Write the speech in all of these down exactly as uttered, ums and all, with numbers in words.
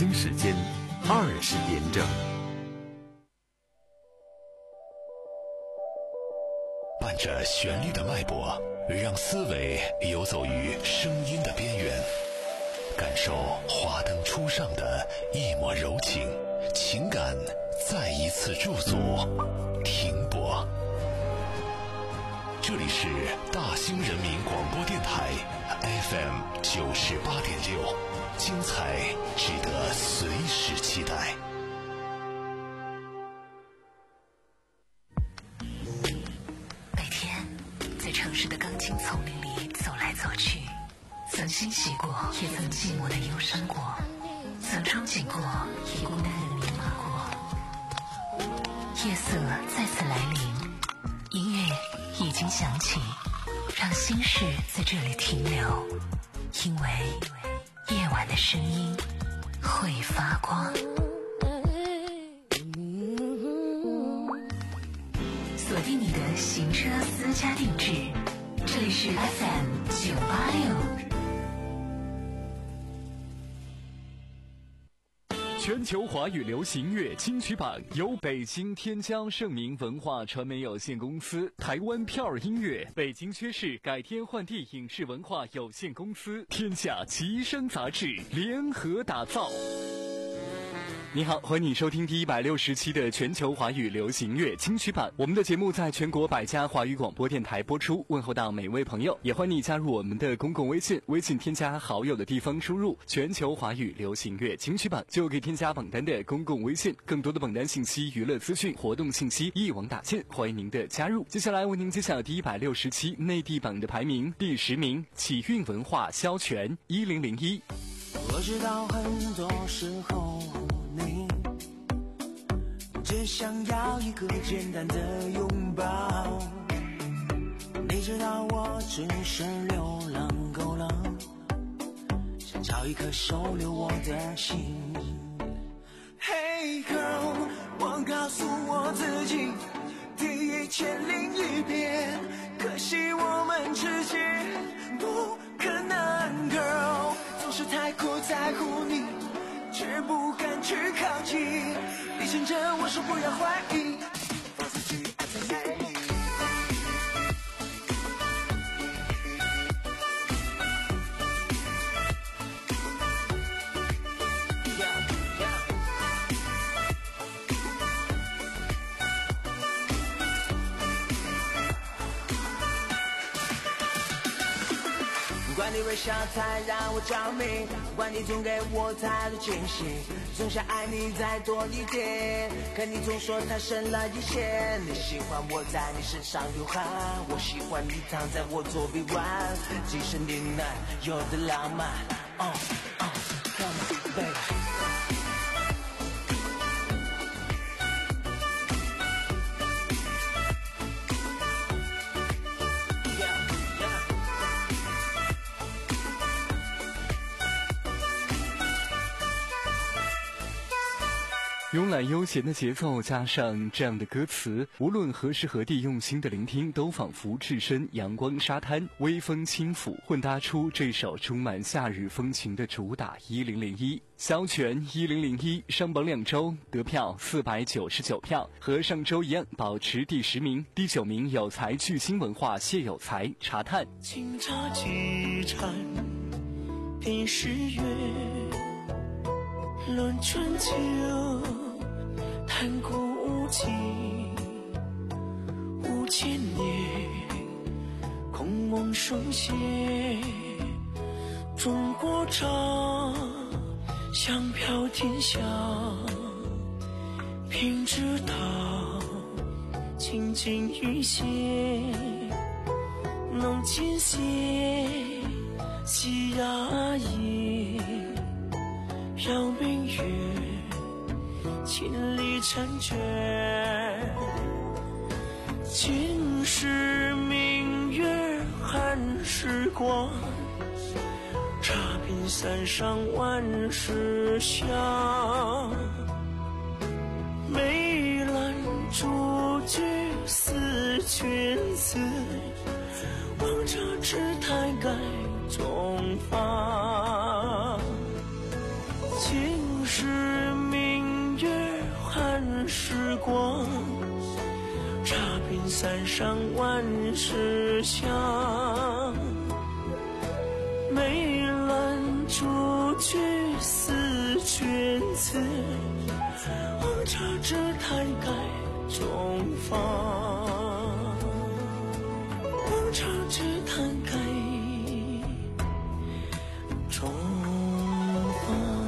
京时间二十点整。 伴着旋律的脉搏，让思维游走于声音的边缘，感受华灯初上的一抹柔情，情感再一次驻足停泊。这里是大兴人民广播电台 F M 九十八点六，精彩值得随时期待。 每天在城市的钢筋丛林里走来走去，曾欣喜过，也曾寂寞的忧伤过，曾憧憬过，也孤单的迷茫过。夜色再次来临，音乐已经响起，让心事在这里停留，因为夜晚的声音会发光。锁定你的行车私家定制，这里是 F M 九八六。 全球华语流行乐金曲榜由北京天江盛名文化传媒有限公司、台湾票儿音乐、北京缺市改天换地影视文化有限公司、天下奇声杂志联合打造。你好，欢迎你收听第一百六十期的全球华语流行乐金曲榜。我们的节目在全国百家华语广播电台播出，问候到每位朋友。也欢迎你加入我们的公共微信，微信添加好友的地方输入全球华语流行乐金曲榜，就可以添加榜单的公共微信。更多的榜单信息、娱乐资讯、活动信息一网打尽，欢迎您的加入。接下来为您揭晓第一百六十期内地榜的排名。第十名，启运文化萧全一零零一。 我知道很多时候你只想要一个简单的拥抱，你知道我只是流浪够了，想找一颗收留我的心。 Hey girl， 我告诉我自己第一千零一遍，可惜我们之间不可能 girl， 总是太过在乎你，却不敢去靠近，你牵着我说不要怀疑，放自己爱在哪里。不管你微笑太让我着迷，不管你总给我太多惊喜，总想爱你再多一点，可你总说太深了一些。你喜欢我在你身上流汗，我喜欢你躺在我左臂弯，即使你难有的浪漫。Oh, oh, come on, baby。 慵懒悠闲的节奏加上这样的歌词，无论何时何地用心的聆听，都仿佛置身阳光沙滩，微风轻抚，混搭出这首充满夏日风情的主打一零零一。萧全一零零一上榜两周，得票四百九十九票，和上周一样保持第十名。第九名有才巨星文化谢有才茶炭。 清茶几盏品诗月，论春秋谈古今，五千年空梦书写中国茶，香飘天下品之道，清净一些能见些细雅意，让明月千里婵娟，今时明月寒时光，茶品三上万事香，梅兰竹菊思君思，望茶池台盖中房，今时时光，茶瓶三上万事香。梅兰竹菊思君词，望茶枝摊开中放，望茶枝摊开中放。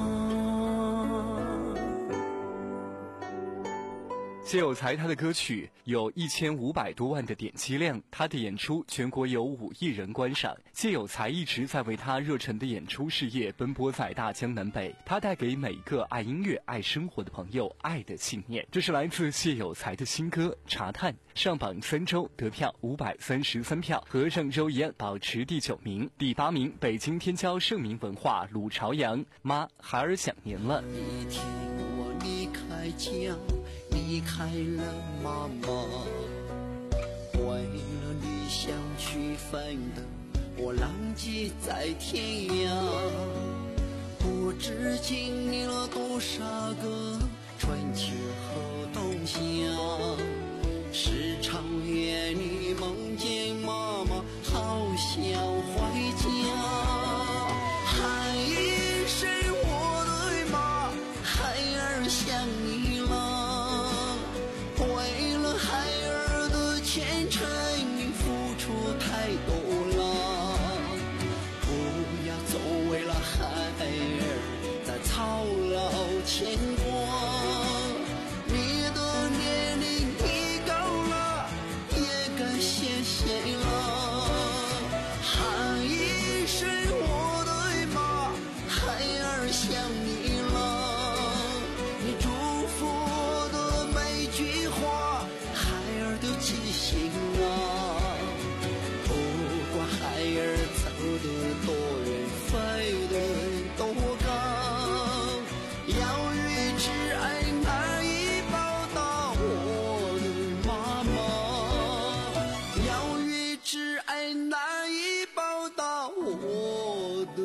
谢有才他的歌曲有一千五百多万的点击量，他的演出全国有五亿人观赏。谢有才一直在为他热忱的演出事业奔波在大江南北，他带给每个爱音乐、爱生活的朋友爱的信念。这是来自谢有才的新歌《茶炭》，上榜三周得票五百三十三票，和上周一样保持第九名。第八名，北京天骄盛明文化鲁朝阳，妈孩儿想您了。 一天我离开家，离开了妈妈，为了理想去奋斗，我浪迹在天涯。不知经历了多少个春秋和冬夏，时常夜里梦见妈妈，好想回家。喊一声我的妈，孩儿想你了，为了孩儿的前程你付出太多了，不要总为了孩儿在操劳牵挂。你的年龄已高了，也该歇歇了。喊一声我的妈，孩儿想你了，你祝福的每句话，孩儿都记心了。不管孩儿走得多远，飞得多高，要与挚爱难以报答我的妈妈，要与挚爱难以报答我的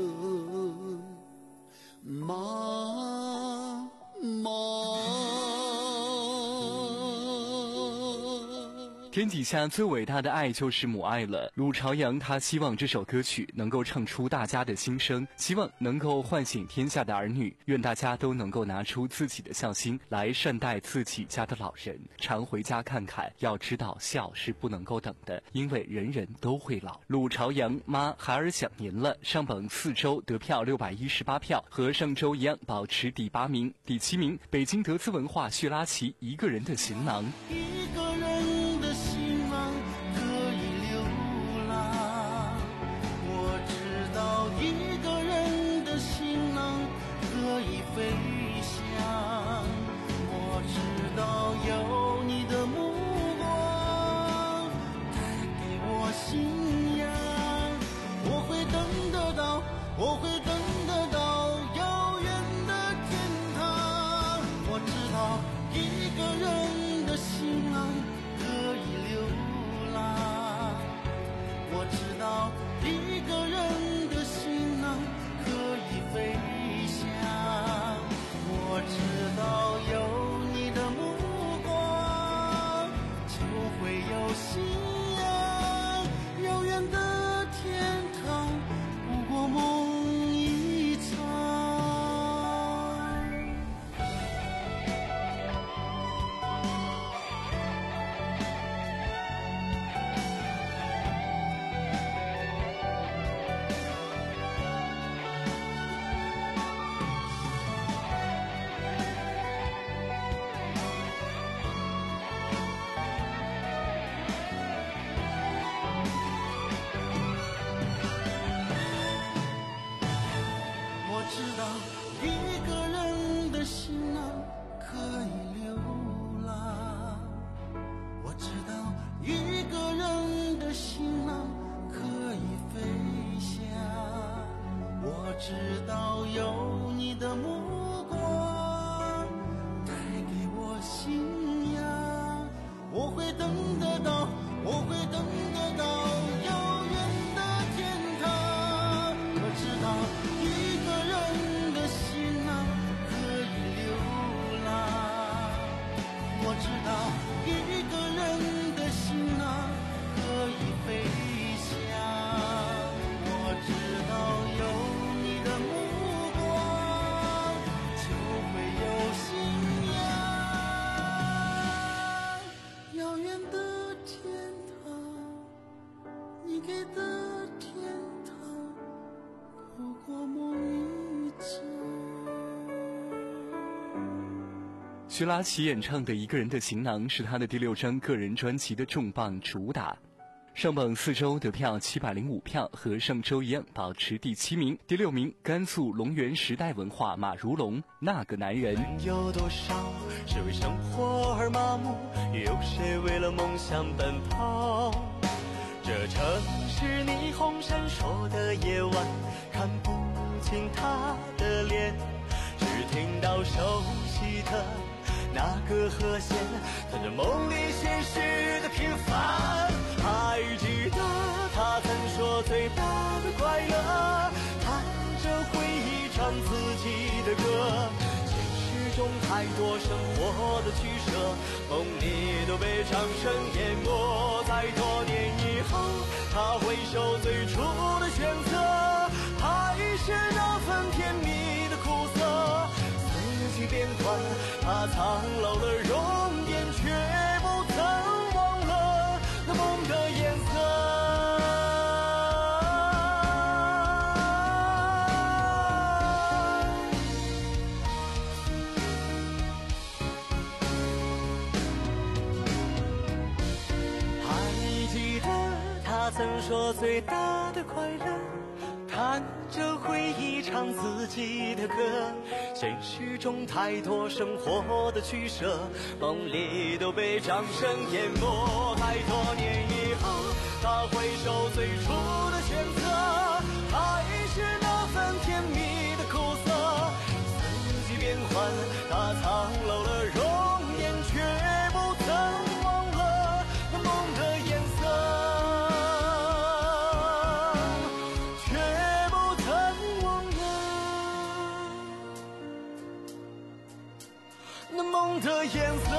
妈妈。 天底下最伟大的爱就是母爱了。鲁朝阳他希望这首歌曲能够唱出大家的心声，希望能够唤醒天下的儿女，愿大家都能够拿出自己的孝心来善待自己家的老人，常回家看看。要知道孝是不能够等的，因为人人都会老。鲁朝阳妈孩儿想您了，上榜四周得票六百一十八票，和上周一样保持第八名。第七名，北京德资文化叙拉奇一个人的行囊。 一个人的行囊可以流浪，我知道一个人的行囊可以飞翔，我知道有你的目光带给我信仰，我会等得到，我会等得到遥远的天堂。我知道一个人的行囊徐拉奇演唱的《一个人的行囊》是他的第六张个人专辑的重磅主打，上榜四周得票七百零五票，和上周一样保持第七名。第六名，甘肃龙源时代文化马如龙《那个男人》。 有多少是为生活而麻木，也有谁为了梦想奔跑？这城市霓虹闪烁的夜晚，看不清他的脸，只听到熟悉的那个和弦，弹着梦里现实的平凡。还记得他曾说最大的快乐，弹着回忆唱自己的歌。现实中太多生活的取舍，梦里都被掌声淹没。在多年以后，他回首最初的选择，还是那份甜蜜的苦涩。四季变换，他苍老了容颜，却不曾忘了那梦的颜色。他曾说最大的快乐，弹着回忆唱自己的歌。现实中太多生活的取舍，梦里都被掌声淹没。太多年以后，他回首最初的选择，还是那份甜蜜的苦涩。四季变换，他苍老了容颜，却不曾忘了那梦的颜色。梦的颜色。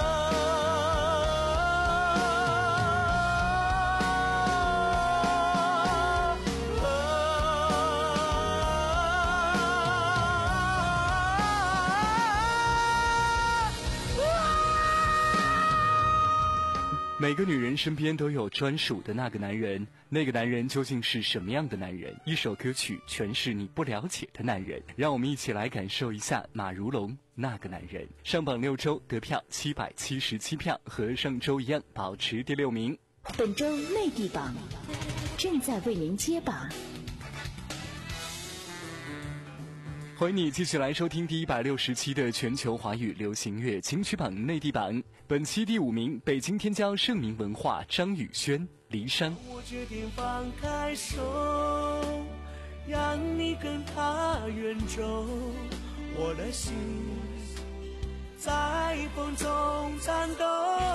每个女人身边都有专属的那个男人，那个男人究竟是什么样的男人？一首歌曲诠释你不了解的男人，让我们一起来感受一下马如龙《那个男人》。上榜六周得票七百七十七票，和上周一样保持第六名。 本周内地榜正在为您揭榜。 欢迎你继续来收听第一百六十期的全球华语流行乐金曲榜内地榜。本期第五名，北京天骄盛名文化张宇轩《离殇》。 我决定放开手，让你跟他远走，我的心在风中颤抖。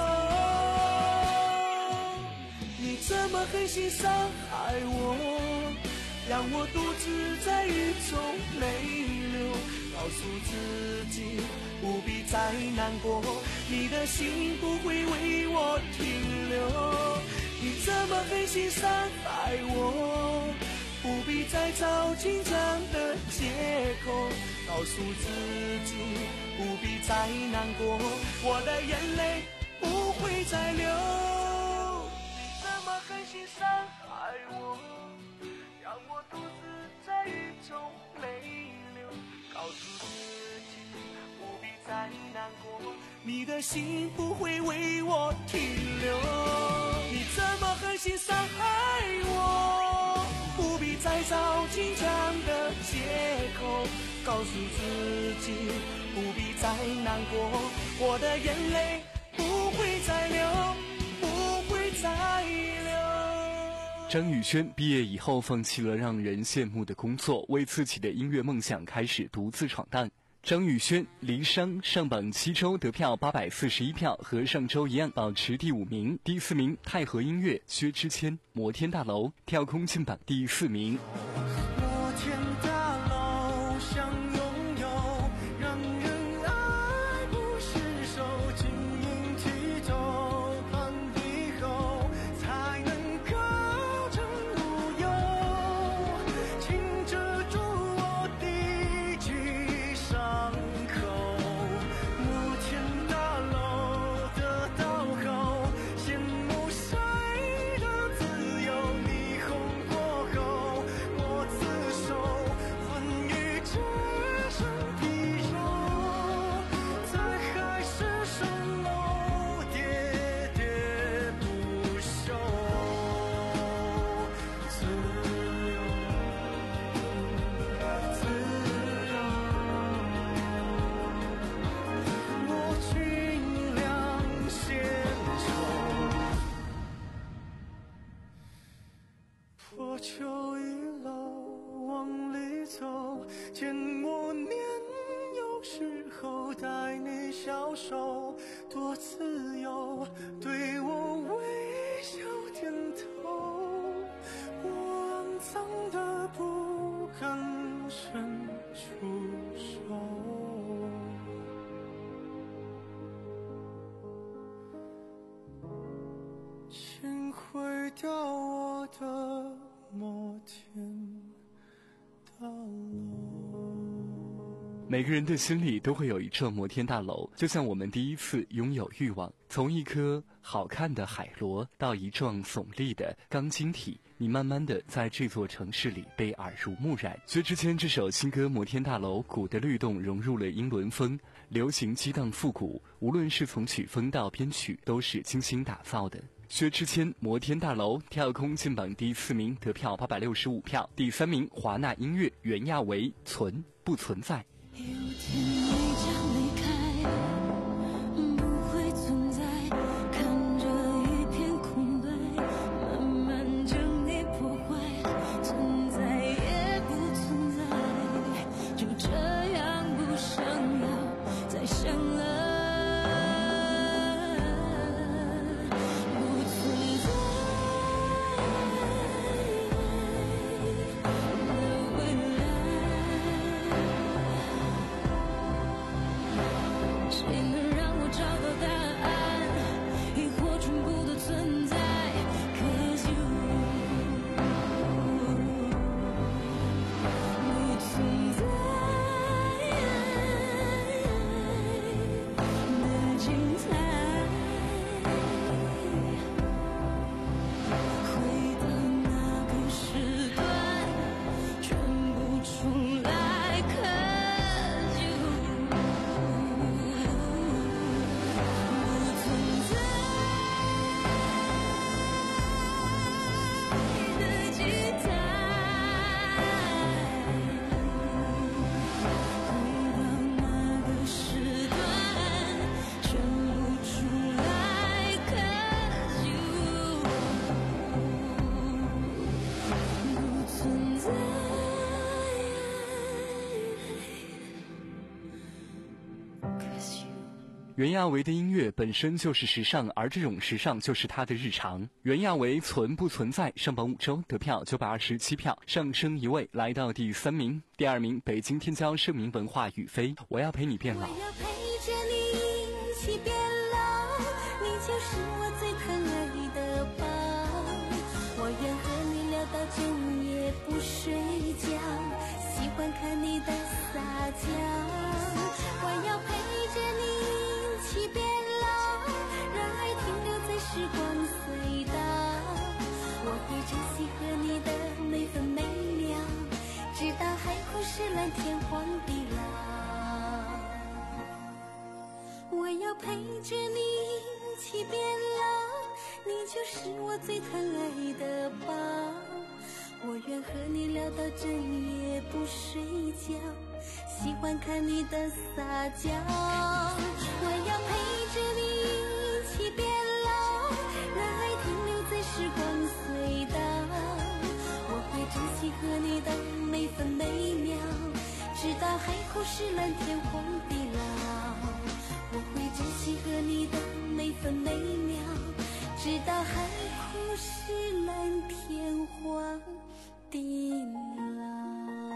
你怎么狠心伤害我，让我独自在雨中泪流，告诉自己不必再难过，你的心不会为我停留。你怎么狠心伤害我，不必再找紧张的借口，告诉自己不必再难过，我的眼泪不会再流。你怎么狠心伤害我，让我独自在雨中泪流，告诉自己不必再难过，你的心不会为我停留。你怎么狠心伤害我，不必再找紧张的借口，告诉自己不必再难过，我的眼泪不会再流，不会再流。 张宇轩毕业以后放弃了让人羡慕的工作，为自己的音乐梦想开始独自闯荡。张宇轩《离殇》上榜七周得票八百四十一票，和上周一样保持第五名。第四名太和音乐薛之谦《摩天大楼》跳空进榜第四名。 摩天大楼想拥有，让人爱不释手，晶莹剔透，碰以后才能高枕无忧，请遮住我的沮伤口。摩天大楼得到后，羡慕谁的自由，霓虹过后，我不待你消瘦，多自由，对我微笑点头，我肮脏的不敢伸出手，请毁掉我的摩天大楼。 每个人的心里都会有一座摩天大楼，就像我们第一次拥有欲望，从一颗好看的海螺到一幢耸立的钢筋体，你慢慢的在这座城市里被耳濡目染。薛之谦这首新歌《摩天大楼》，鼓的律动融入了英伦风，流行激荡复古，无论是从曲风到编曲都是精心打造的。薛之谦《摩天大楼》跳空进榜第四名，得票八百六十五票。第三名华纳音乐袁娅维《存不存在》。 有天你将离开，不会存在，看着一片空白，慢慢将你破坏，存在也不存在，就这样不想要再想了。 袁娅维的音乐本身就是时尚，而这种时尚就是她的日常。袁娅维《存不存在》上榜五周，得票九百二十七票，上升一位来到第三名。第二名北京天骄盛名文化雨飞《我要陪你变老》。 我要陪着你一起变老，你就是我最疼爱的宝，我愿和你聊到整夜不睡觉，喜欢看你的撒娇，我要陪着你一起变老，让爱停留在时光隧道，我会珍惜和你的每分每秒，直到海枯石烂天荒地老。我要陪着你一起变老，你就是我最疼爱的宝，我愿和你聊到整夜不睡觉，喜欢看你的撒娇，我要陪着你一起变老，让爱停留在时光隧道，我会珍惜和你的每分每秒，直到海枯石烂天荒地老，我会珍惜和你的每分每秒，直到海枯石烂天荒地老。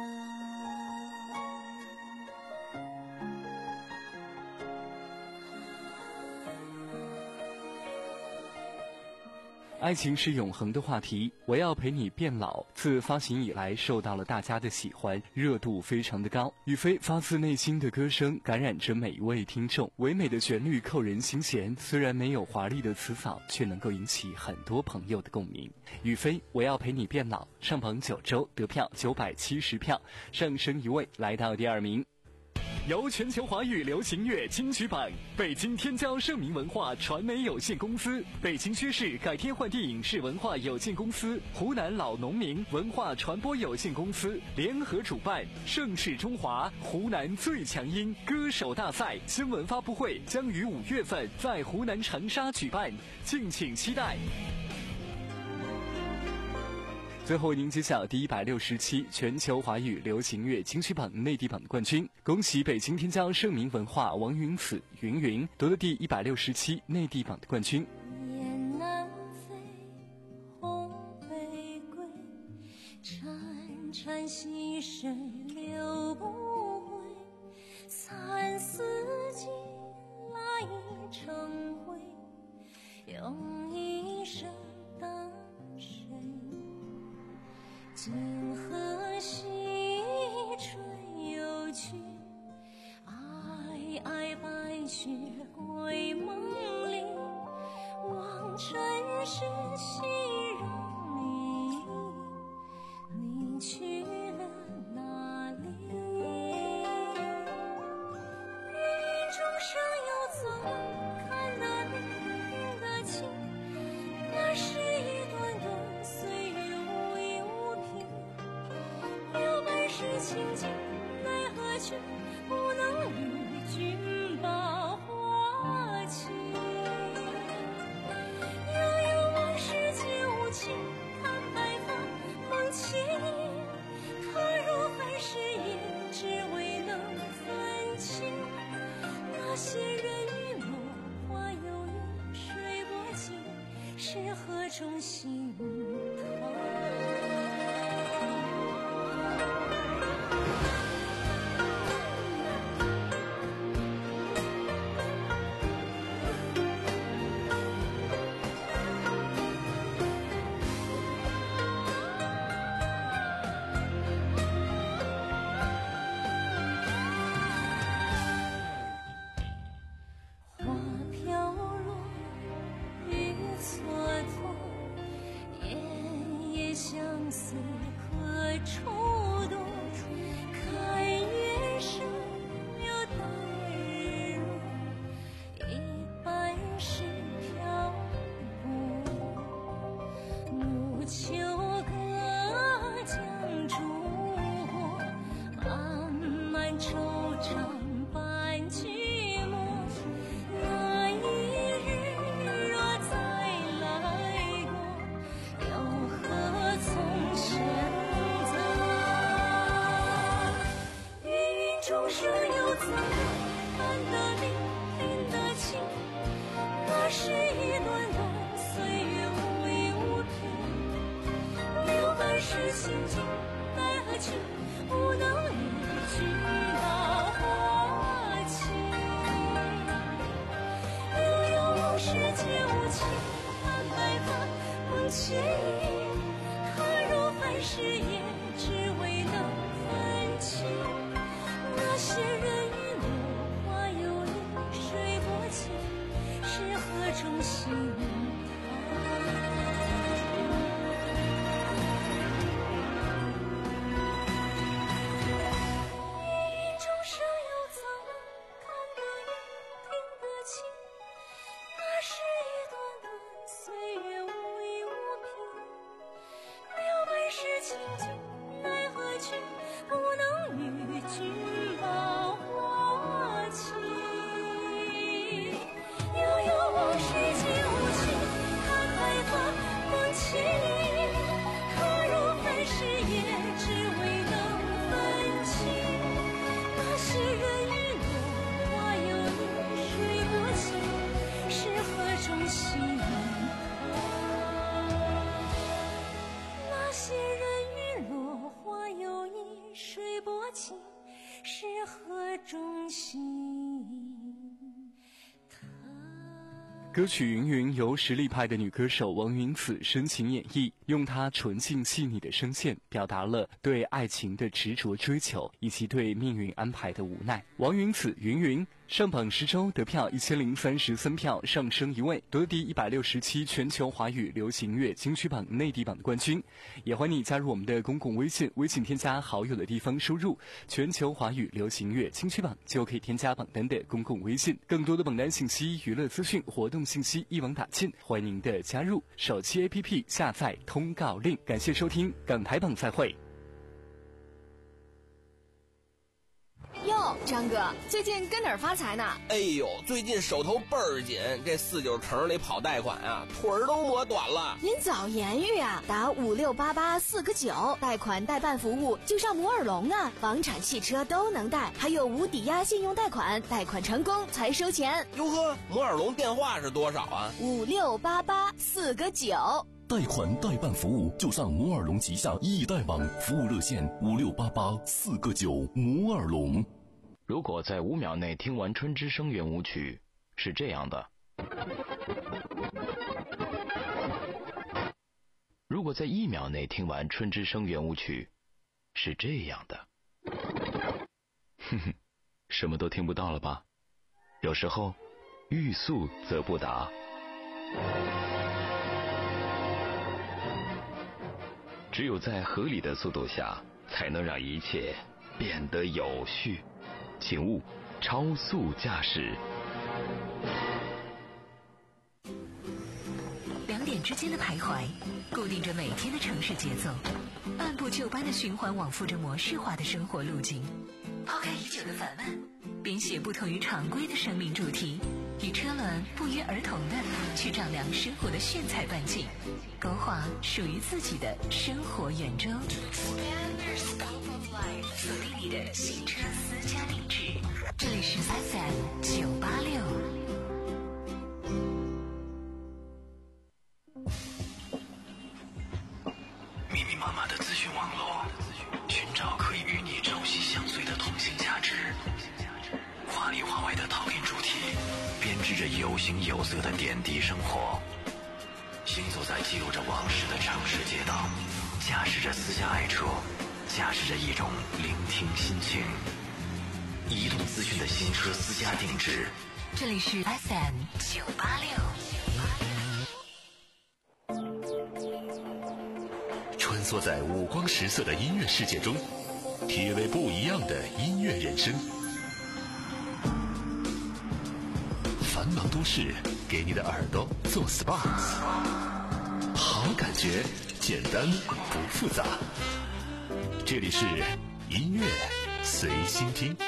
爱情是永恒的话题，我要陪你变老自发行以来受到了大家的喜欢，热度非常的高。雨飞发自内心的歌声感染着每一位听众，唯美的旋律扣人心弦，虽然没有华丽的词藻，却能够引起很多朋友的共鸣。雨飞我要陪你变老上榜九周，得票九百七十票，上升一位来到第二名。由全球华语流行乐金曲榜、北京天骄盛名文化传媒有限公司、北京薛氏改天换地影视文化有限公司、湖南老农民文化传播有限公司联合主办，盛世中华湖南最强音歌手大赛新闻发布会将于五月份在湖南长沙举办，敬请期待。 最后为您揭晓第一百六十期全球华语流行乐金曲榜内地榜的冠军，恭喜北京天骄盛名文化王云子云云夺得第一百六十期内地榜的冠军。 雁南飞，鸿飞归，潺潺溪水流不回，三四季来一程回，用一生等谁？金河西吹又去，皑皑白雪归梦里，望尘世熙容里，你去了哪里？云中生又怎看得明听得清？那是一段段岁月无依无凭，留百世情景奈何却不能与君把花期。悠悠往事皆无情，看白发梦起，踏入凡世也只为能分清，那些人与落花有意，水波尽，是何种心疼？相思可触动，看月升又待日落，一半是漂泊。暮秋隔江逐过，漫漫惆怅伴寂寞。那一日若再来过，又何从选择？芸芸众生又怎看得明听得清？那是一段段岁月无依无凭，留半世情景奈何却不能与君把花期。悠悠往事皆无情，看白发梦前影，踏入凡世也只为能分清，那些人与落花有意，水波尽，是何种心疼？芸芸众生又怎看得明听得清？那是一段段岁月无依无凭，留半世情景奈何却不能与君把花期。悠悠往事皆无情，看白发梦起，踏入凡世也只为能分清，那些人与落花有意，水波尽，是何种心疼？那些人与落花有意，水波尽，是何种心疼？ 歌曲《云云》由实力派的女歌手王云子深情演绎，用她纯净细腻的声线表达了对爱情的执着追求，以及对命运安排的无奈。王云子云云上榜十周得票一千零三十三票，上升一位，夺得第一百六十期全球华语流行乐金曲榜内地榜的冠军。也欢迎你加入我们的公共微信，微信添加好友的地方输入全球华语流行乐金曲榜，就可以添加榜单的公共微信。更多的榜单信息、娱乐资讯、活动信息一网打尽，欢迎您的加入。手机 A P P 下载通告令。感谢收听港台榜，再会。 哟， 哟，张哥，最近跟哪儿发财呢？ 哎呦，最近手头倍儿紧，这四九城里跑贷款啊，腿儿都磨短了。 您早言语啊，打五六八八四个九，贷款代办服务就上摩尔龙啊，房产、汽车都能贷，还有无抵押信用贷款，贷款成功才收钱。 哟呵，摩尔龙电话是多少啊？ 五六八八四个九。 贷款代办服务就上摩尔龙旗下易贷网，服务热线五六八八四个九。摩尔龙。 如果在五秒内听完春之声圆舞曲，是这样的；如果在一秒内听完春之声圆舞曲，是这样的。哼哼，什么都听不到了吧？有时候，欲速则不达。只有在合理的速度下，才能让一切变得有序。请勿超速驾驶。 两点之间的徘徊，固定着每天的城市节奏，按部就班的循环往复着模式化的生活路径。抛开已久的烦闷，编写不同于常规的生命主题，与车轮不约而同的去丈量生活的炫彩半径，勾画属于自己的生活圆周。锁定你的新车私家定制，这里是 F M 九八六。 密密麻麻的资讯网络，寻找可以与你朝夕相随的同性价值，华里华外的套印主题，编织着有形有色的点滴生活。行走在记录着往事的城市街道，驾驶着私家爱车，驾驶着一种聆听心情。移动资讯的新车私家定制， 这里是 F M 九八六。 穿梭在五光十色的音乐世界中，体味不一样的音乐人生。繁忙都市给你的耳朵做 S P A， 好感觉简单不复杂。这里是音乐随心听。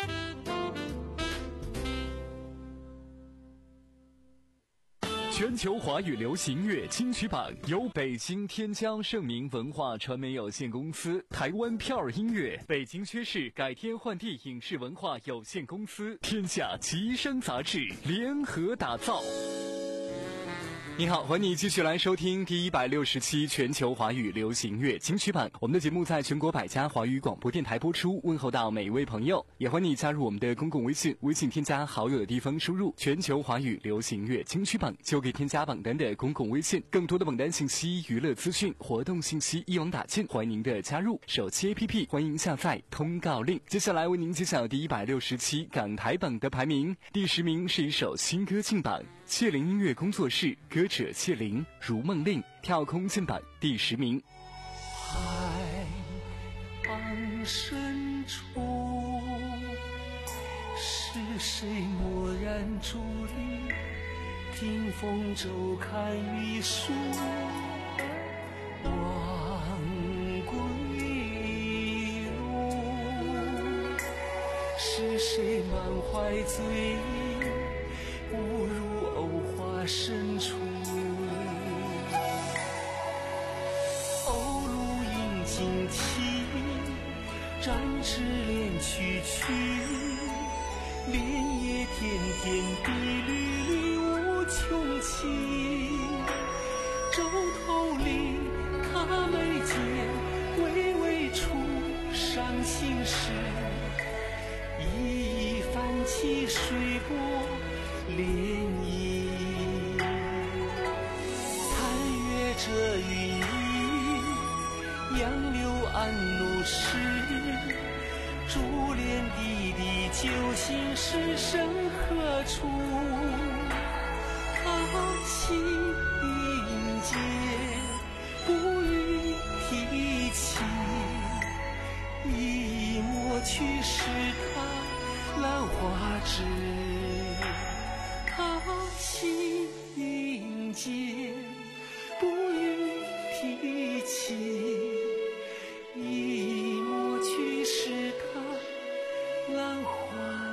全球华语流行乐金曲榜由北京天江盛明文化传媒有限公司、台湾票儿音乐、北京薛氏改天换地影视文化有限公司、天下吉声杂志联合打造。你好，欢迎你继续来收听第一百六十期全球华语流行乐金曲榜。我们的节目在全国百家华语广播电台播出，问候到每一位朋友。也欢迎你加入我们的公共微信，微信添加好友的地方输入全球华语流行乐金曲榜，就可以添加榜单的公共微信。更多的榜单信息、娱乐资讯、活动信息一网打尽，欢迎您的加入。手机 A P P 欢迎下载通告令。接下来为您揭晓第一百六十期港台榜的排名。第十名是一首新歌进榜，谢灵音乐工作室歌者谢灵《如梦令》跳空进榜第十名。 海岸深处，是谁蓦然伫立？听风骤看雨疏，望归路。是谁满怀醉意，误入藕花深处？荆棘展翅连曲曲，莲叶点点滴缕缕无穷情。洲头里卡眉间，微微出伤心事。一一泛起水波涟漪，残月这云杨柳暗怒时，珠帘滴滴究竟是身何处？他心应接，不予提起，一抹去是他兰花枝。他心应接，不予提起，一抹去是他兰花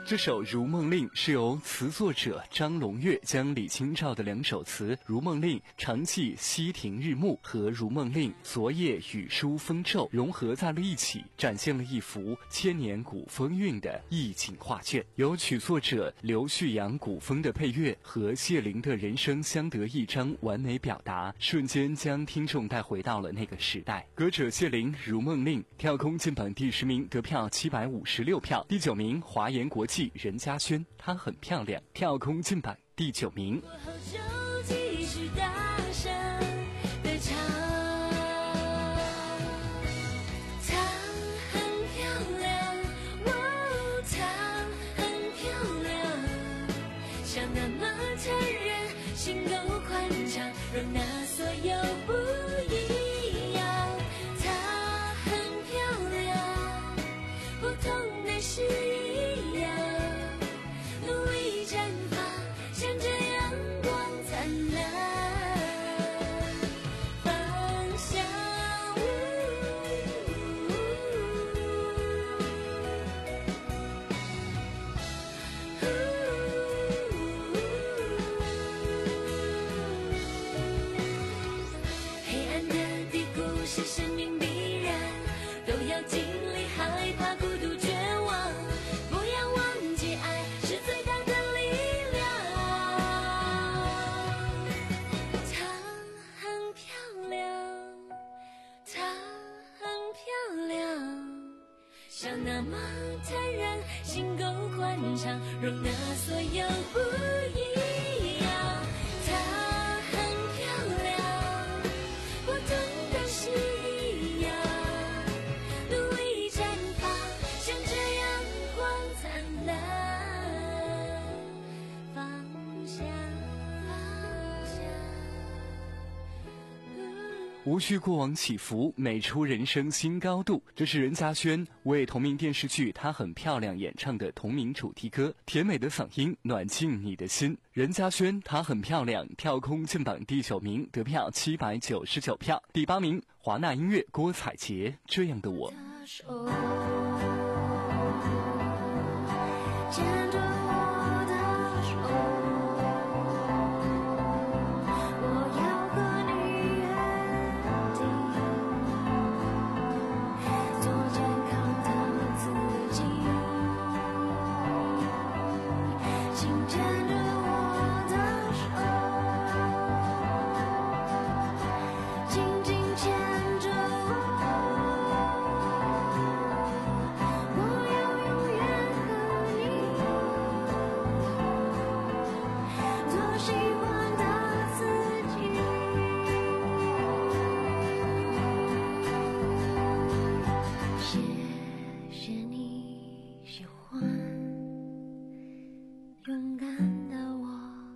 这首《如梦令》是由词作者张龙岳将李清照的两首词《如梦令》长记溪亭日暮和《如梦令》昨夜雨疏风骤融合在了一起，展现了一幅千年古风韵的意境画卷。由曲作者刘旭阳古风的配乐和谢灵的人声相得益彰，完美表达，瞬间将听众带回到了那个时代。歌者谢灵《如梦令》跳空进榜第十名，得票七百五十六票。第九名华研国际任嘉萱，她很漂亮，跳空进榜第九名。 继续大声地唱，她很漂亮，哦，她很漂亮，像那么残忍，心够宽敞，容纳所有不一样。她很漂亮，不同的是一样，努力绽放，向着阳光灿烂方向。黑暗的低谷是生命必然，都要经历害怕、孤独、绝望，不要忘记爱是最大的力量。她很漂亮，她很漂亮，像那么坦然，心够宽敞，容纳所有不一样。她很漂亮，不同的是一样，努力绽放，向着阳光灿烂方向。 无需过往起伏，美出人生新高度。这是任嘉萱为同名电视剧《她很漂亮》演唱的同名主题歌，甜美的嗓音暖进你的心。任嘉萱《她很漂亮》跳空进榜第九名，得票七百九十九票。第八名华纳音乐郭采洁《这样的我》。 牵着我的手，我要和你约定，做健康的自己，请牵着我的手，紧紧牵着我，我要永远和你做喜欢的自己。谢谢你喜欢勇敢的我，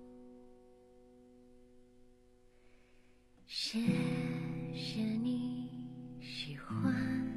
谢谢你喜欢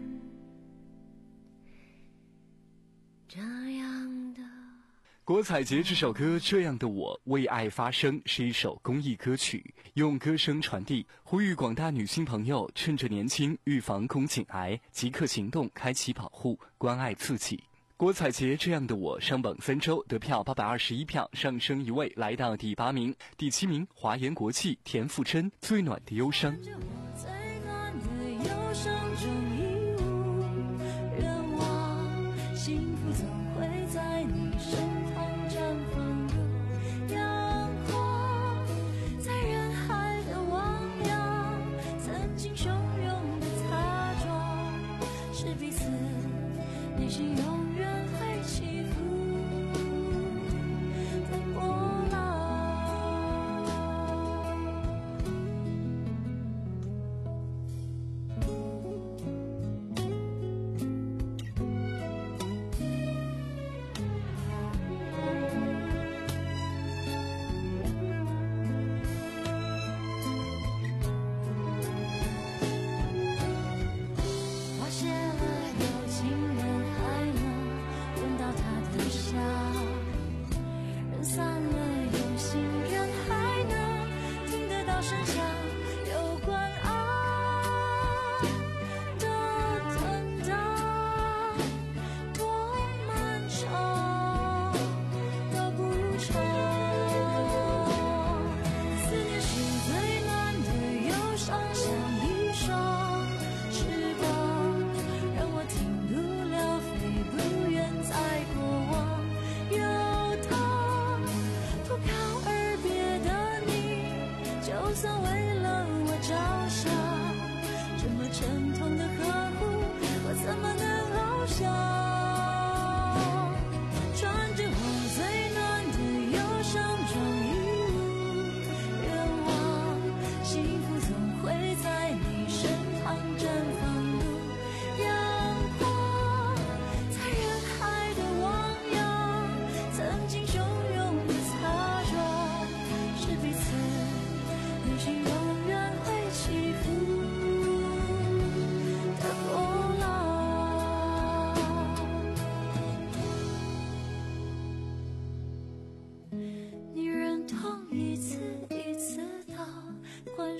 这样的。 郭采洁这首歌《这样的我》为爱发声，是一首公益歌曲，用歌声传递，呼吁广大女性朋友趁着年轻预防宫颈癌，即刻行动，开启保护，关爱自己。郭采洁《这样的我》上榜三周，得票八百二十一票，上升一位来到第八名。第七名华研国际田馥甄《最暖的忧伤》。 最暖的忧伤中义无愿望，幸福总会在你身旁绽放的阳光，在人海的汪洋，曾经汹涌的擦撞，是彼此内心永远会起伏的波浪。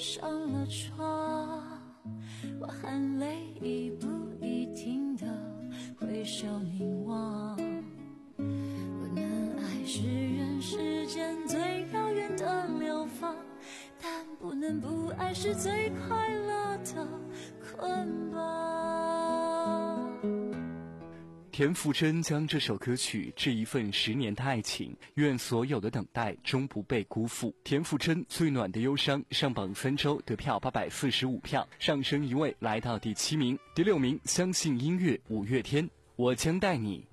上了床，我含泪一步一停地挥手凝望。不能爱是人世间最遥远的流放，但不能不爱是最快乐的捆绑。 田馥甄将这首歌曲致一份十年的爱情，愿所有的等待终不被辜负。田馥甄最暖的忧伤上榜三周，得票八百四十五票，上升一位来到第七名。第六名，相信音乐五月天，我将带你。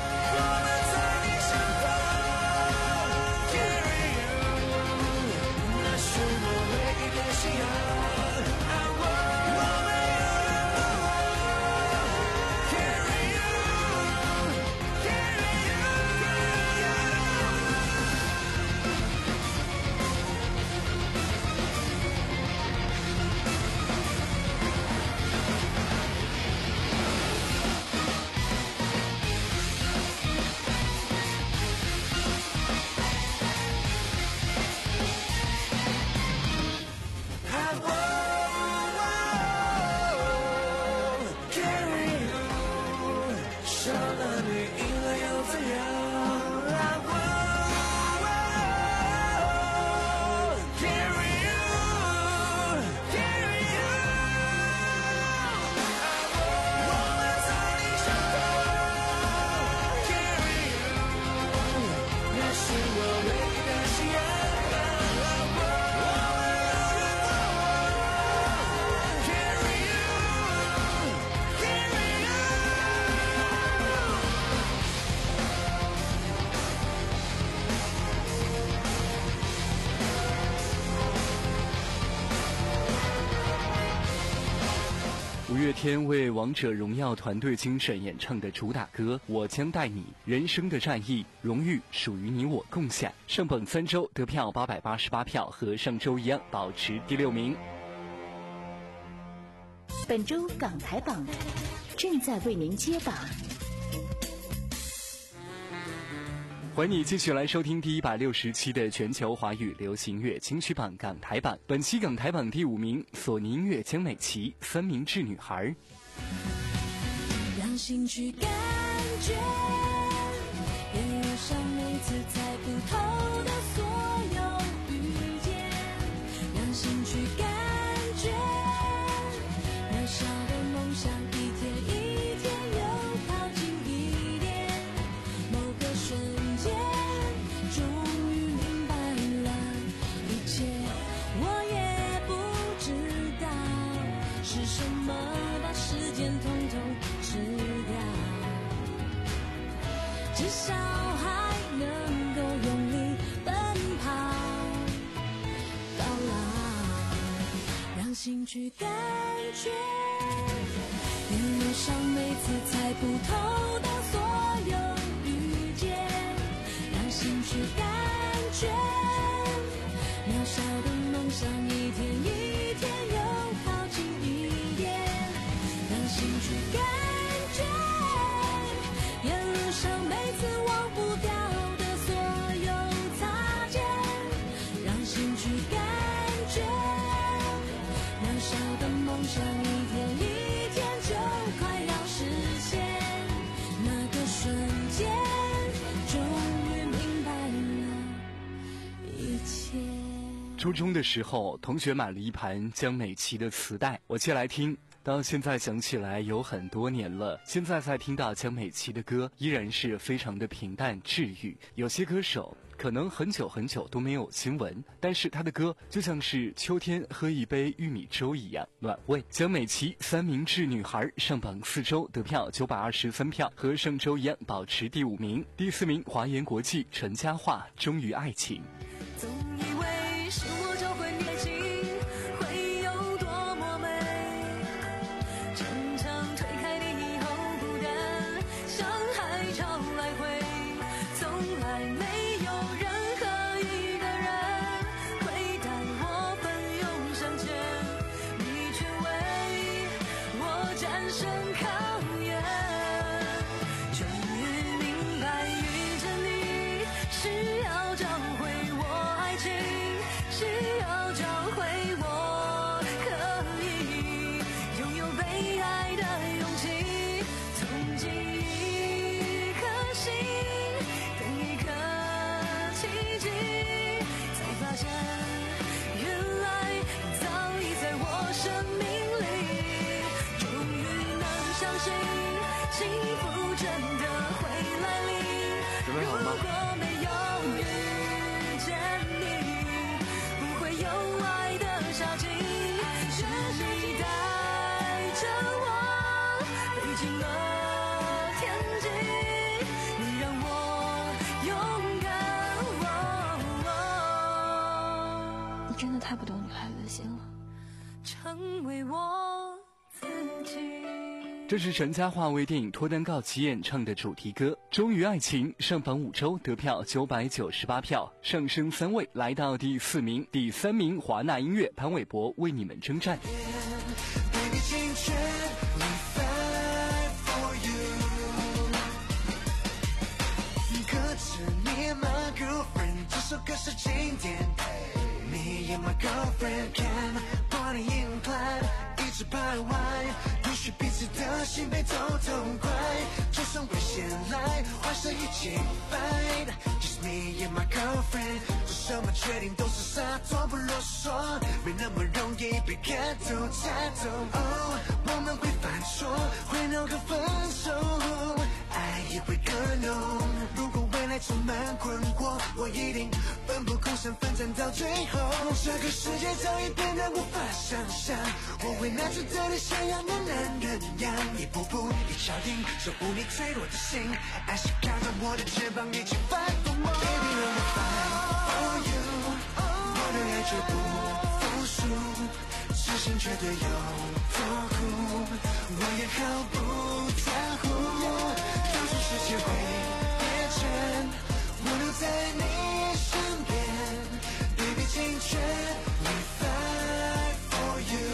五月天为王者荣耀团队精神演唱的主打歌《我将带你》，人生的战役，荣誉属于你我共享。上榜三周，得票八百八十八票，和上周一样保持第六名。 本周港台榜正在为您揭榜。 欢迎你继续来收听第一百六十期的全球华语流行乐金曲榜港台榜。本期港台榜第五名，索尼音乐江美琪《三明治女孩》。 让心去感觉，沿路上每次猜不透的所有遇见，让心去感觉，渺小的梦想一天一天又靠近一点，某个瞬间终于明白了一切，我也不知道是什么把时间统统吃掉，至少还能够用力奔跑到老，让心去感觉，沿路上每次猜不透的所有遇见，让心去感觉，渺小的梦想一天一天又靠近一点，让心去感觉，沿路上每次忘不掉的所有擦肩，让心去感觉，渺小的梦想一天一天就快要实现，那个瞬间终于明白了一切。 初中的时候，同学买了一盘江美琪的磁带，我借来听，到现在想起来有很多年了，现在再听到江美琪的歌，依然是非常的平淡治愈。有些歌手可能很久很久都没有新闻，但是他的歌就像是秋天喝一杯玉米粥一样暖胃。江美琪《三明治女孩》上榜四周，得票九百二十三票，和上周一样保持第五名。第四名，华研国际陈嘉桦《忠于爱情》。 总以为是我找回你的心会有多么美，城墙推开你以后不敢像海潮来回，从来没有任何一个人会带我奋勇向前，你却为我战胜考验，终于明白遇见你是要找回我爱情，是要准备好了吗？ 如果没有遇见你，不会有爱的消息，是你带着我历经了天际，你让我勇敢。 你真的太不懂女孩子的心了。 成为我自己。 这是陈嘉桦为电影《脱单告急》演唱的主题歌《忠于爱情》，上榜五周得票九百九十八票，上升三位来到第四名。第三名华纳音乐潘玮柏为你们征战。 这首歌是经典 Me and my girlfriend can Bonnie and Clyde 一直徘徊允许彼此的心被偷痛快就算危险来换上一起 fight Just me and my girlfriend 做什么决定都是洒脱不啰嗦没那么容易被看透猜透 Oh 我们会犯错会闹个分手爱也会更浓如果未来充满困惑我一定奋不顾身奋战到最后这个世界早已变得无法想象我会拿出对你想要的男人样一步步一脚印守护你脆弱的心爱是靠着我的肩膀一起 fight for more Baby let me fight for you 我的爱绝不服输痴心绝对有多苦我也毫不在乎到处世界会变迁我留在你身边 Baby 请全力 fight for you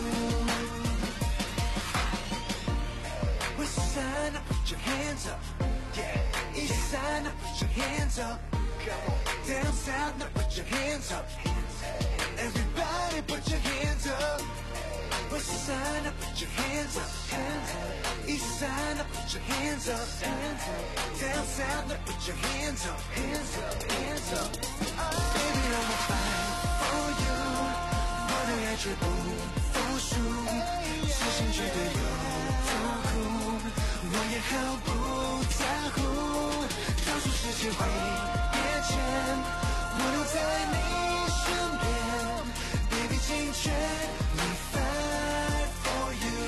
West side now put your hands up yeah. East side now put your hands up Down south now put your hands up Everybody put your hands up West side now put your hands up East side now put your hands up Down south now put your hands up Hands up, hands up Baby I'ma fight for you 我的爱绝不服输痴心绝对有多苦我也毫不在乎到处世界会变迁我留在你身边 Baby 请全力 fight for you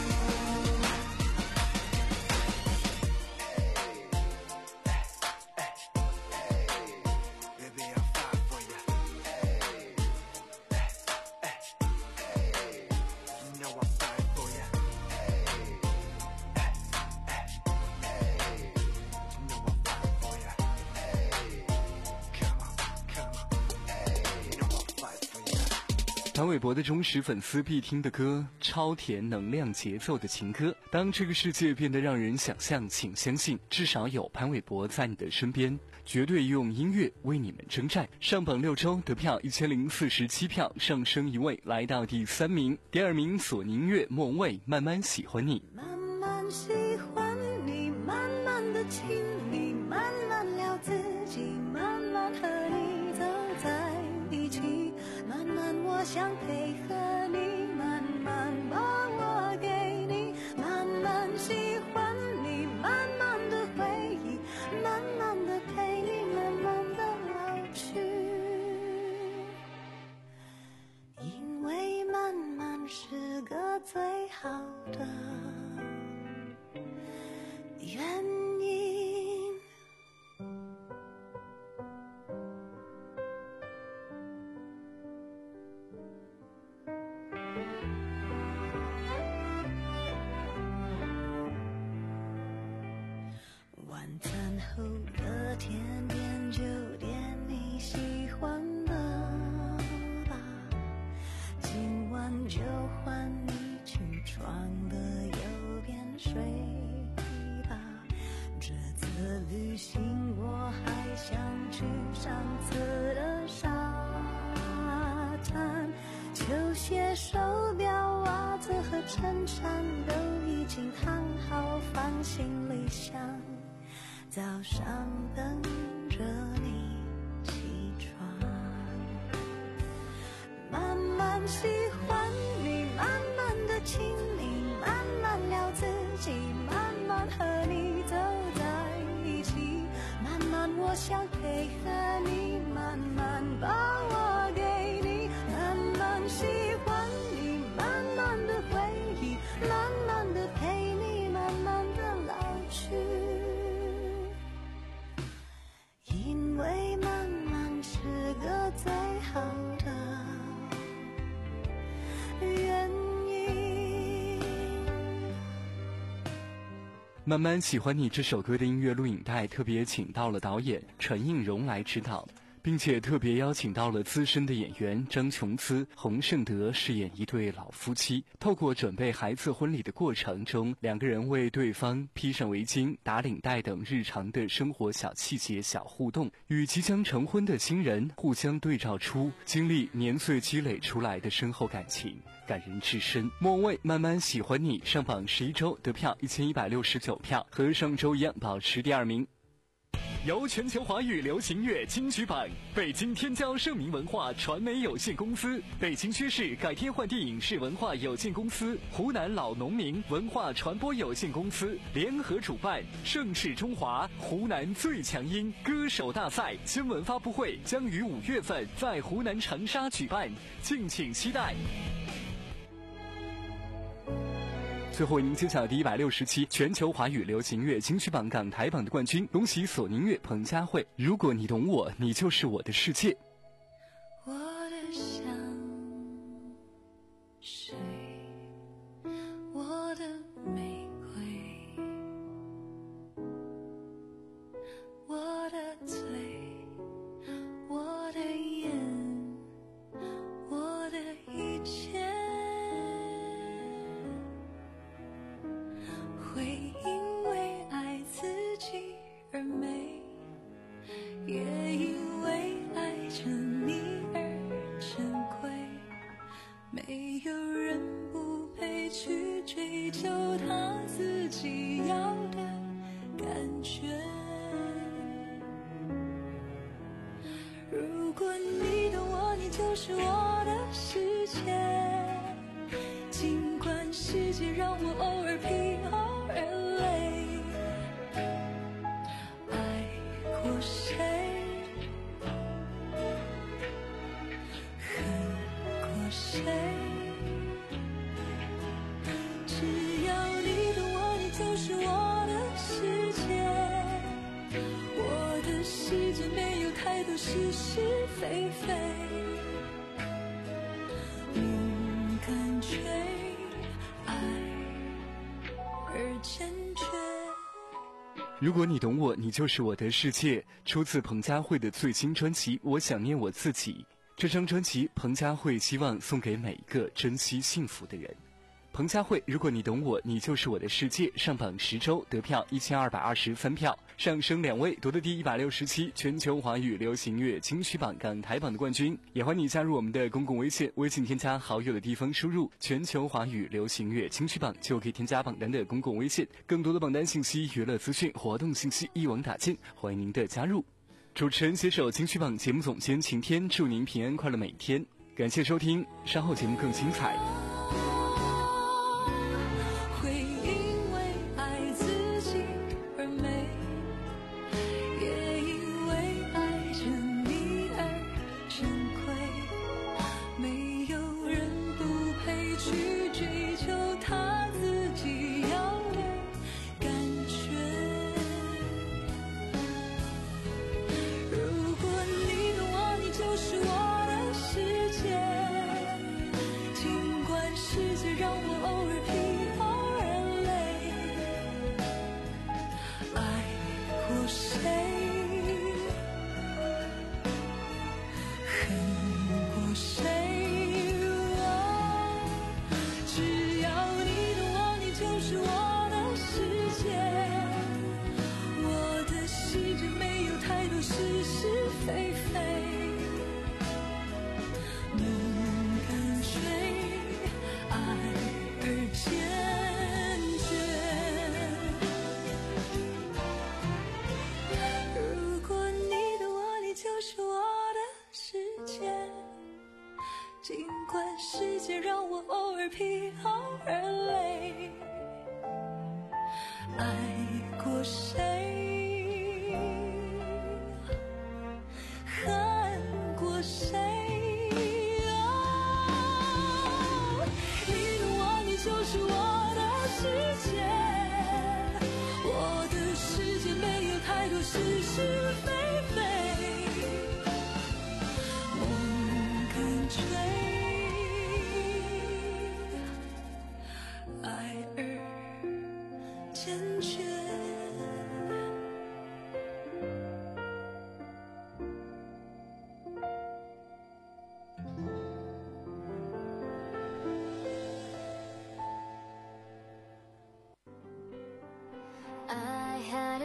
Baby I'll fight for you You know I'll fight for you You know I'll fight for you Come on, come on You know I'll fight for you 潘玮柏的忠实粉丝必听的歌，超甜能量节奏的情歌。当这个世界变得让人想象，请相信，至少有潘玮柏在你的身边，绝对用音乐为你们征战。上榜六周得票一千零四十七票，上升一位来到第三名。第二名索尼音乐莫文蔚慢慢喜欢你。 慢慢喜欢你，慢慢的亲密，慢慢聊自己，慢慢和你走在一起，慢慢我想配合你，慢慢把我给你，慢慢喜欢你，慢慢的回忆，慢慢的陪你，慢慢的老去，因为慢慢是个最好的原因。晚餐后的甜点就点你喜欢的吧，今晚就换你去床的右边睡吧。这次旅行我还想去上次的沙滩，球鞋、手表、袜子和衬衫都已经烫好，放行李箱，早上等着你起床。慢慢喜欢你，慢慢的亲密，慢慢聊自己，慢慢和你走在一起，慢慢我想配合你，慢慢把我给你，慢慢喜欢你，慢慢的回忆，慢慢的陪你，慢慢的老去。因为慢慢是个最好的原因。 慢慢喜欢你这首歌的音乐录影带特别请到了导演陈映蓉来指导，并且特别邀请到了资深的演员张琼姿、洪胜德饰演一对老夫妻。透过准备孩子婚礼的过程中，两个人为对方披上围巾、打领带等日常的生活小细节、小互动，与即将成婚的新人互相对照出经历年岁积累出来的深厚感情，感人至深。莫文蔚慢慢喜欢你上榜十一周，得票一千一百六十九票，和上周一样保持第二名。由全球华语流行乐金曲榜、北京天骄盛名文化传媒有限公司、北京薛氏改天换地影视文化有限公司、湖南老农民文化传播有限公司联合主办，盛世中华湖南最强音歌手大赛新闻发布会将于五月份在湖南长沙举办，敬请期待。最后为您揭晓第一百六十期全球华语流行乐金曲榜港台榜的冠军，恭喜索尼乐彭佳慧。如果你懂我，你就是我的世界。 我的香水，我的玫瑰，我的嘴，我的眼，我的一切，会因为爱自己而美，也因为爱着你而珍贵。没有人不配去追求他自己要的感觉。如果你懂我，你就是我的世界。尽管世界让我偶尔疲劳而累，爱过谁，恨过谁，只要你懂我，你就是我的世界。我的世界没有太多是是非非，嗯，感觉而坚决。 如果你懂我，你就是我的世界，出自彭佳慧的最新专辑《我想念我自己》。这张专辑，彭佳慧希望送给每一个珍惜幸福的人。彭佳慧，如果你懂我，你就是我的世界，上榜十周，得票一千二百二十三票，上升两位，夺得第一百六十期全球华语流行乐金曲榜港台榜的冠军。也欢迎你加入我们的公共微信，微信添加好友的地方输入全球华语流行乐金曲榜，就可以添加榜单的公共微信。更多的榜单信息、娱乐资讯、活动信息一网打尽，欢迎您的加入。主持人携手金曲榜节目总监晴天，祝您平安快乐每天。感谢收听，稍后节目更精彩。 尽管世界让我偶尔疲劳而累，爱过谁，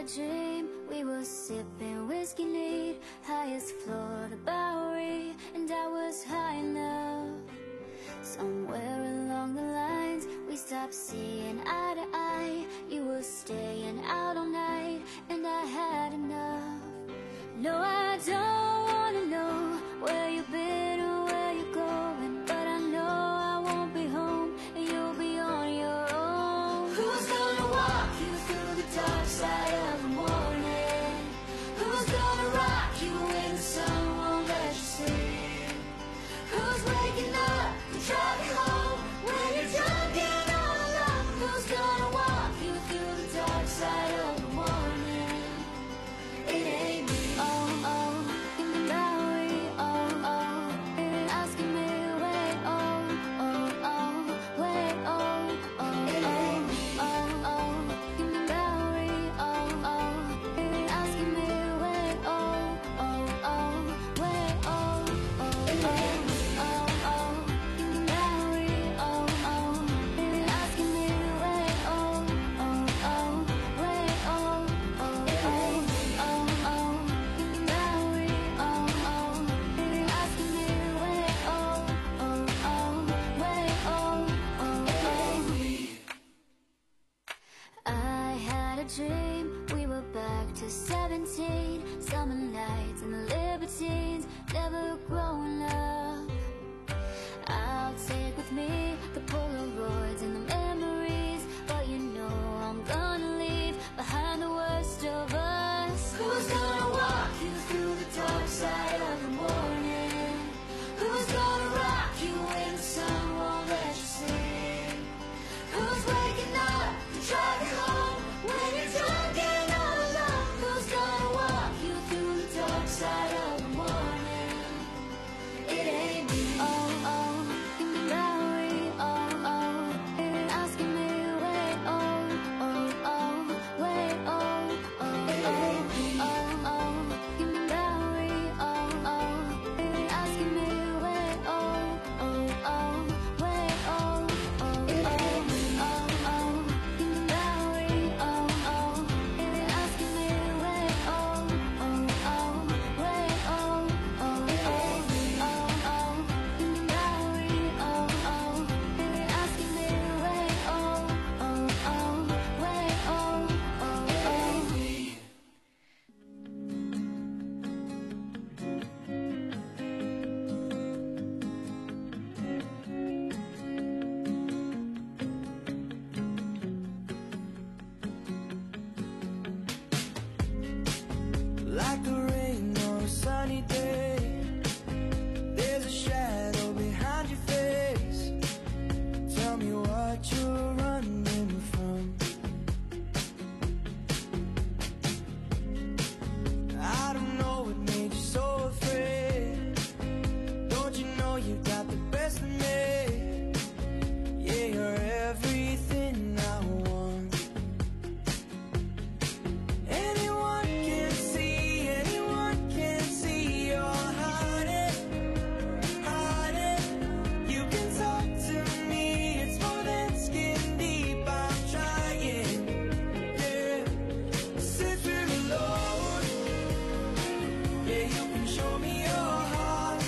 a dream, we were sipping whiskey neat, highest floor, the Bowery, and I was high enough. Somewhere along the lines, we stopped seeing eye to eye. You were staying out all night, and I had enough. No, I don't wanna know where you've been or where you're going, but I know I won't be home, and you'll be on your own. Who's gonna walk you through the dark side of the morning? Who's gonna rock you when the sun won't let you sleep? Who's waking up and driving home when you're drunk and all alone? Who's gonna walk you through the dark side of the morning? It ain't me. Oh, oh, in the Bowery. Oh, oh, baby, asking me, wait, oh, oh, oh, wait, oh, oh, it ain't me. Oh, oh, in the Bowery. Oh, oh, baby, asking me, wait, oh, oh, oh, wait, oh, oh, it ain't me. Oh, oh, in the Bowery. Oh, oh, baby, asking me, wait, oh, oh, oh, wait, oh, oh, it ain't me. Oh, oh, in the Bowery. Oh, oh, baby, asking me, wait, oh, oh, oh, wait, oh, oh, it ain't me. I had a dream, we were back to seventeen, summer nights and the libertines, never growing up. I'll take with me the Polaroids and the memories, but you know I'm gonna leave behind the worst of us. Who's gonna walk you through the dark side of the morning? Who's gonna rock you when the sun won't let you sleep? Who's waking up and driving home when you're drunk and all alone? Who's gonna walk you through the dark side of the morning? It ain't me. Oh, oh, in the Bowery. Oh, oh, baby, asking me, wait, oh, oh, oh, wait, oh, oh, it ain't me. Oh, oh, in the Bowery. Oh, oh, baby, asking me, wait, oh, oh, oh, wait, oh, oh, it ain't me. Oh, oh, in the Bowery. Oh, oh, baby, asking me, wait, oh, oh, oh, wait, oh, oh, it ain't me. Oh, oh, in the Bowery. Oh, oh, baby, asking me, wait, oh, oh, oh, wait, oh, oh, it ain't me. Like the rain on a sunny day, there's a shadow behind your face. Tell me what you're running from. I don't know what made you so afraid. Don't you know you got the best of me? Yeah, you're everything I want. Anyone can see, anyone can see you're hiding, hiding. You can talk to me, it's more than skin deep. I'm trying, yeah. Since we're alone, yeah, you can show me your heart.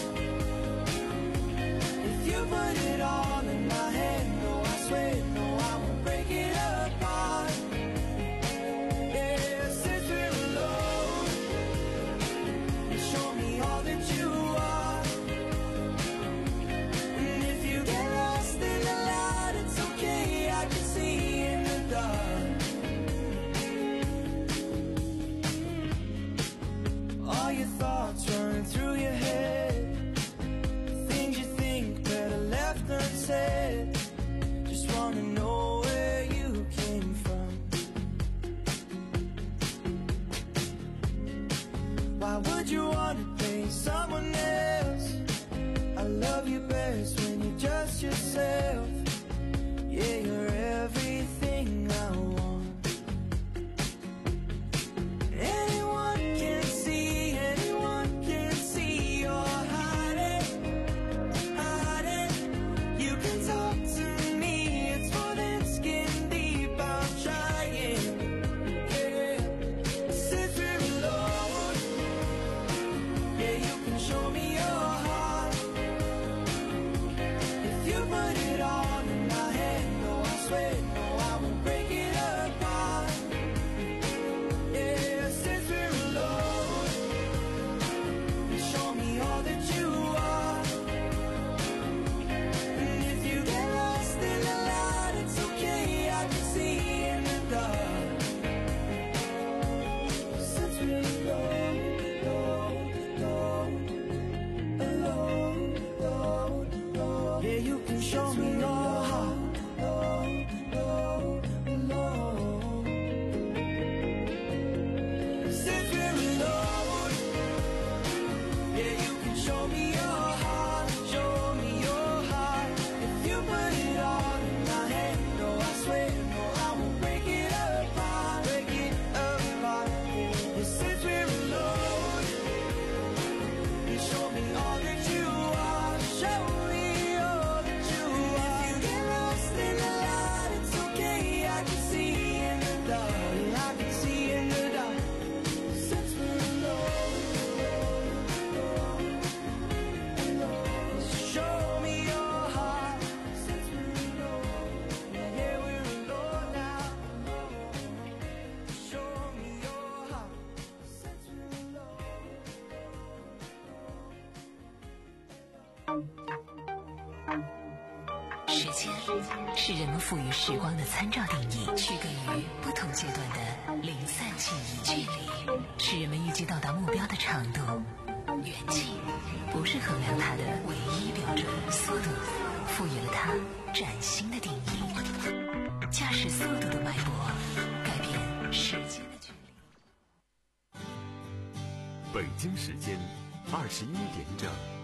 If you put it all in my hand, no, I swear, no, I won't break it apart. Yeah, since we're alone, you show me all that you are. And if you get lost in the light, it's okay, I can see in the dark. All your thoughts running through your head, things you think better left unsaid. Just wanna know where you came from. Why would you wanna be someone else? I love you best when you're just yourself. Yeah, you're everything I want. Anyone can see, anyone can see you're hiding, hiding. You can talk to me, it's more than skin deep. I'm trying, yeah. 间是人们赋予时光的参照定义，区隔于不同阶段的零散记忆。距离是人们预计到达目标的长度，远近不是衡量它的唯一标准。速度赋予了它崭新的定义，驾驶速度的脉搏改变时间的距离。 北京时间二十一点整。